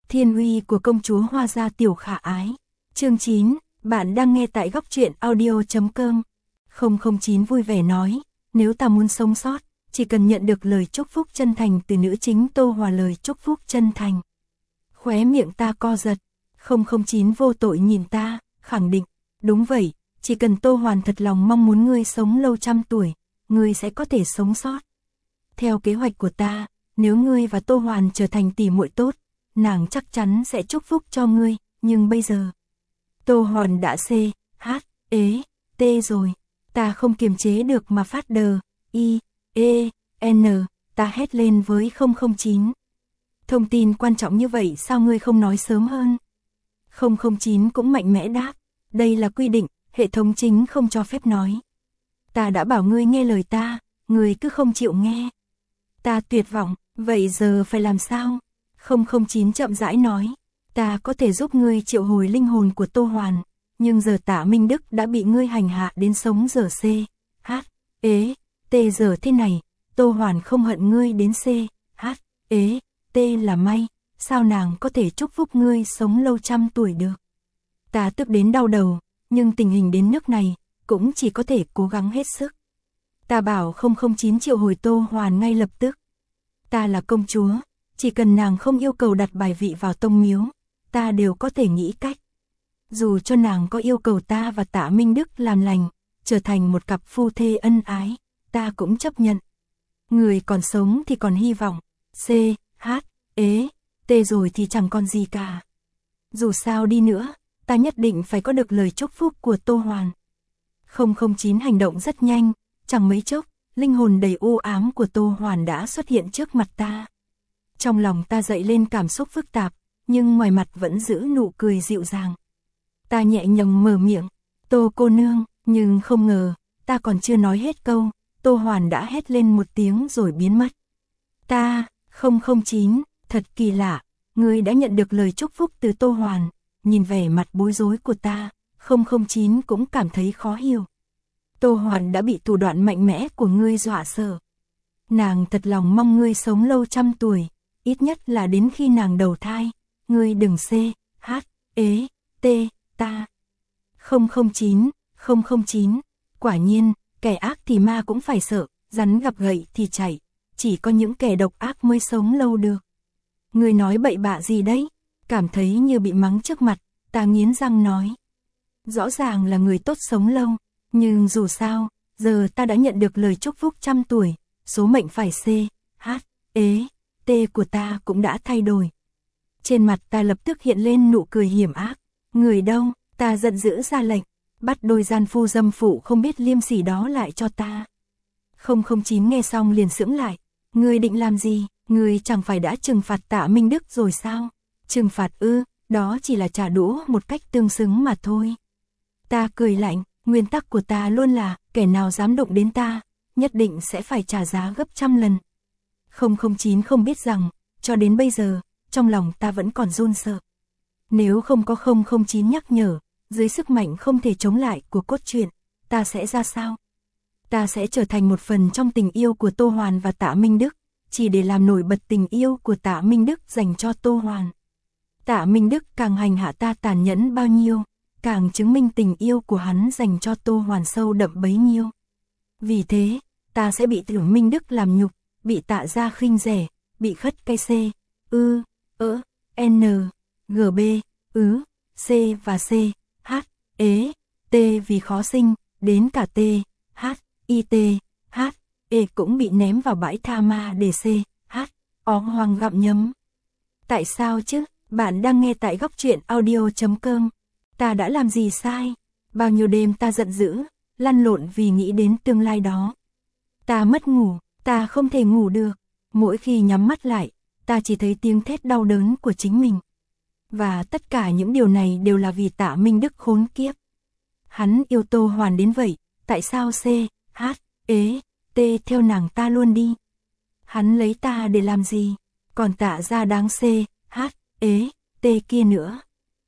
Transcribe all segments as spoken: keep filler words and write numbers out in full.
Thiên uy của công chúa Hoa gia tiểu khả ái. Chương chín, bạn đang nghe tại góc truyện audio chấm com. không không chín vui vẻ nói, nếu ta muốn sống sót, chỉ cần nhận được lời chúc phúc chân thành từ nữ chính Tô Hòa. Lời chúc phúc chân thành. Khóe miệng ta co giật. không không chín vô tội nhìn ta, khẳng định, đúng vậy, chỉ cần Tô Hoàn thật lòng mong muốn ngươi sống lâu trăm tuổi, ngươi sẽ có thể sống sót. Theo kế hoạch của ta, nếu ngươi và Tô Hoàn trở thành tỷ muội tốt, nàng chắc chắn sẽ chúc phúc cho ngươi, nhưng bây giờ Tô Hoàn đã C, H, ế, T rồi, ta không kiềm chế được mà phát đờ, I, E, N, ta hét lên với không không chín. Thông tin quan trọng như vậy sao ngươi không nói sớm hơn? không không chín cũng mạnh mẽ đáp, đây là quy định, hệ thống chính không cho phép nói. Ta đã bảo ngươi nghe lời ta, ngươi cứ không chịu nghe. Ta tuyệt vọng, vậy giờ phải làm sao? không không chín chậm rãi nói, ta có thể giúp ngươi triệu hồi linh hồn của Tô Hoàn, nhưng giờ Tạ Minh Đức đã bị ngươi hành hạ đến sống giờ C, H, ế, T giờ thế này, Tô Hoàn không hận ngươi đến C, H, ế, T là may, sao nàng có thể chúc phúc ngươi sống lâu trăm tuổi được? Ta tức đến đau đầu, nhưng tình hình đến nước này, cũng chỉ có thể cố gắng hết sức. Ta bảo không không chín triệu hồi Tô Hoàn ngay lập tức. Ta là công chúa, chỉ cần nàng không yêu cầu đặt bài vị vào tông miếu, ta đều có thể nghĩ cách. Dù cho nàng có yêu cầu ta và Tạ Minh Đức làm lành, trở thành một cặp phu thê ân ái, ta cũng chấp nhận. Người còn sống thì còn hy vọng, C, H, ế, T rồi thì chẳng còn gì cả. Dù sao đi nữa, ta nhất định phải có được lời chúc phúc của Tô Hoàn. không không chín hành động rất nhanh, chẳng mấy chốc, linh hồn đầy u ám của Tô Hoàn đã xuất hiện trước mặt ta. Trong lòng ta dậy lên cảm xúc phức tạp, nhưng ngoài mặt vẫn giữ nụ cười dịu dàng. Ta nhẹ nhàng mở miệng, Tô cô nương, nhưng không ngờ, ta còn chưa nói hết câu, Tô Hoàn đã hét lên một tiếng rồi biến mất. Ta, không không chín, thật kỳ lạ, ngươi đã nhận được lời chúc phúc từ Tô Hoàn, nhìn vẻ mặt bối rối của ta, không không chín cũng cảm thấy khó hiểu. Tô Hoàn đã bị thủ đoạn mạnh mẽ của ngươi dọa sợ. Nàng thật lòng mong ngươi sống lâu trăm tuổi, ít nhất là đến khi nàng đầu thai, ngươi đừng C, H, ế, T, ta. không không chín, không không chín, quả nhiên, kẻ ác thì ma cũng phải sợ, rắn gặp gậy thì chạy, chỉ có những kẻ độc ác mới sống lâu được. Ngươi nói bậy bạ gì đấy? Cảm thấy như bị mắng trước mặt, ta nghiến răng nói. Rõ ràng là người tốt sống lâu, nhưng dù sao, giờ ta đã nhận được lời chúc phúc trăm tuổi, số mệnh phải C, H, ế, T của ta cũng đã thay đổi. Trên mặt ta lập tức hiện lên nụ cười hiểm ác. Người đâu? Ta giận dữ ra lệnh, bắt đôi gian phu dâm phụ không biết liêm sỉ đó lại cho ta. không không chín nghe xong liền sững lại. Ngươi định làm gì? Ngươi chẳng phải đã trừng phạt Tạ Minh Đức rồi sao? Trừng phạt ư, đó chỉ là trả đũa một cách tương xứng mà thôi. Ta cười lạnh, nguyên tắc của ta luôn là, kẻ nào dám đụng đến ta, nhất định sẽ phải trả giá gấp trăm lần. không không chín không biết rằng, cho đến bây giờ, trong lòng ta vẫn còn run sợ. Nếu không có không không chín nhắc nhở, dưới sức mạnh không thể chống lại của cốt truyện, ta sẽ ra sao? Ta sẽ trở thành một phần trong tình yêu của Tô Hoàn và Tạ Minh Đức, chỉ để làm nổi bật tình yêu của Tạ Minh Đức dành cho Tô Hoàn. Tạ Minh Đức càng hành hạ ta tàn nhẫn bao nhiêu, càng chứng minh tình yêu của hắn dành cho Tô Hoàn sâu đậm bấy nhiêu. Vì thế, ta sẽ bị Tưởng Minh Đức làm nhục, bị Tạ gia khinh rẻ, bị khất cây C, ư, ỡ, N, G B, ứ, C và C, H, ế, T vì khó sinh, đến cả T, H, I T, H, E cũng bị ném vào bãi tha ma để C, H, ó hoang gặm nhấm. Tại sao chứ? Bạn đang nghe tại góc truyện audio chấm com. Ta đã làm gì sai? Bao nhiêu đêm ta giận dữ, lăn lộn vì nghĩ đến tương lai đó. Ta mất ngủ, ta không thể ngủ được. Mỗi khi nhắm mắt lại, ta chỉ thấy tiếng thét đau đớn của chính mình. Và tất cả những điều này đều là vì Tạ Minh Đức khốn kiếp. Hắn yêu Tô Hoàn đến vậy, tại sao C, H, ế, T theo nàng ta luôn đi? Hắn lấy ta để làm gì? Còn Tạ gia đáng C, H, ế, T kia nữa.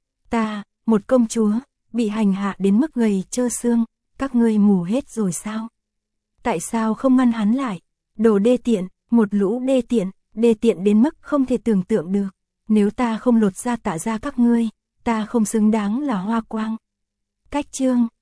Ta, một công chúa, bị hành hạ đến mức gầy trơ xương, các ngươi mù hết rồi sao? Tại sao không ngăn hắn lại? Đồ đê tiện, một lũ đê tiện, đê tiện đến mức không thể tưởng tượng được. Nếu ta không lột da tạ ra các ngươi, ta không xứng đáng là Hoa Quang. Cách chương